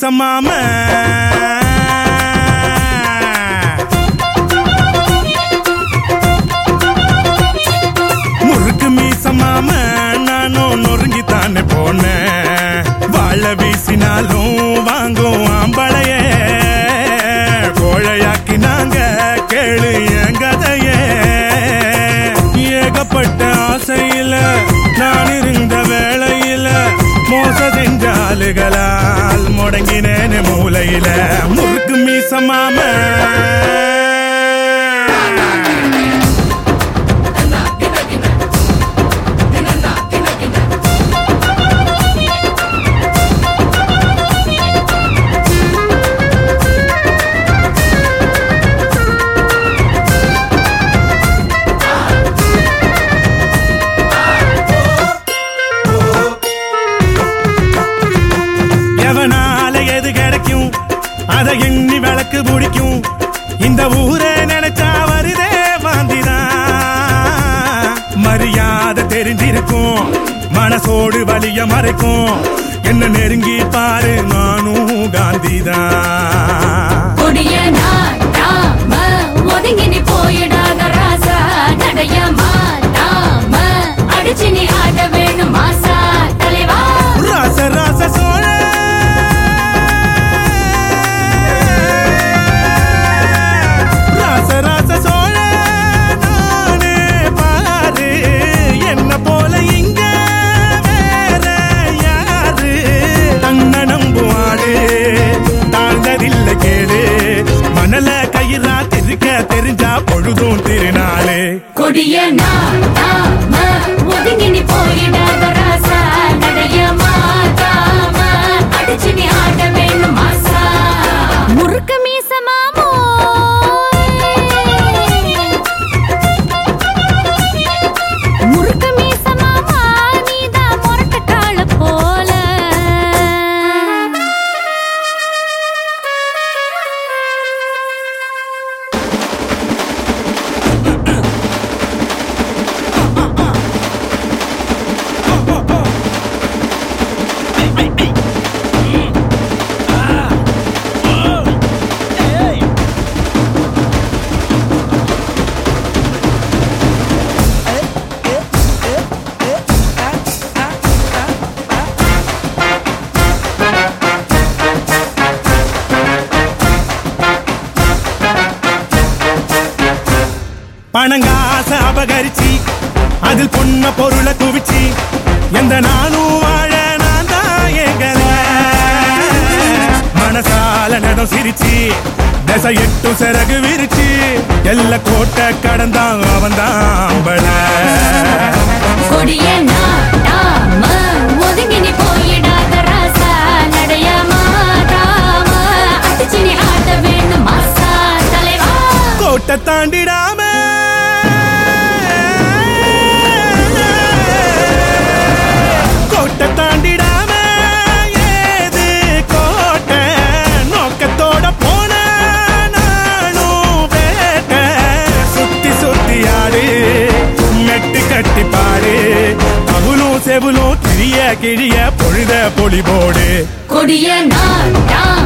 மீசமாம முறுக்கு மீசமாம நானும் நொறுங்கித்தானே போனேன். வாழ வீசினாலும் வாங்கும் ஆம்பளைய கோழையாக்கி நாங்க கேளு என் கதையே. ஏகப்பட்ட ஆசையில நான் இருந்த வேளையில மோச செஞ்சாலுகளால் முடங்கினேன்னு மூலையில. முறுக்கு மீசமாம அதை எண்ணி விளக்கு பிடிக்கும். இந்த ஊரே நினைச்சா வருதே வாந்திதான். மரியாதை தெரிஞ்சிருக்கும் மனசோடு வலிய மறைக்கும். என்ன நெருங்கி பாரு நானும் காந்திதான். ஒதுங்கி நீ போயிடாத ராசா நடைய மாட்டாம அடிச்சு நீ ஆட வேணும் மாசா தலைவா. ராச ராச சோழ மணல கயிறா திருக்க தெரிஞ்சா பொழுதும் திருநாளே. கொடிய ஒதுங்கி நீ போயிடாத ராசா நடைய மாட்டாம அடிச்சு நீ ஆட வேணும் மாசா. முறுக்கு மீசமாமோ முறுக்கு மீசமாமா நீதான் முரட்ட கால போல. பணங்காச அபகரிச்சி அதில் பொன்ன பொருளை குவிச்சி எந்த நானும் வாழ நான் தான் எங்கல. மனசால நடம் சிரிச்சி தசை எட்டு சிறகு விரிச்சி எல்ல கோட்டை கடந்தான் அவன் தான் பல. கொடிய ஒதுங்கி நீ போயிடாத ராசா நடைய மாட்டாம அடிச்சு நீ ஆட வேணும் மாசா தலைவா. கோட்டை தாண்டிடாம கோட்டை தாண்டிடாம ஏது கோட்டை நோக்கத்தோட போன நானும் வேட்ட. சுத்தி சுத்தி ஆடு மெட்டு கட்டி பாடு அவளும் செவலும் கிழிய கிழிய பொழுத பொலிபோடு. கொடிய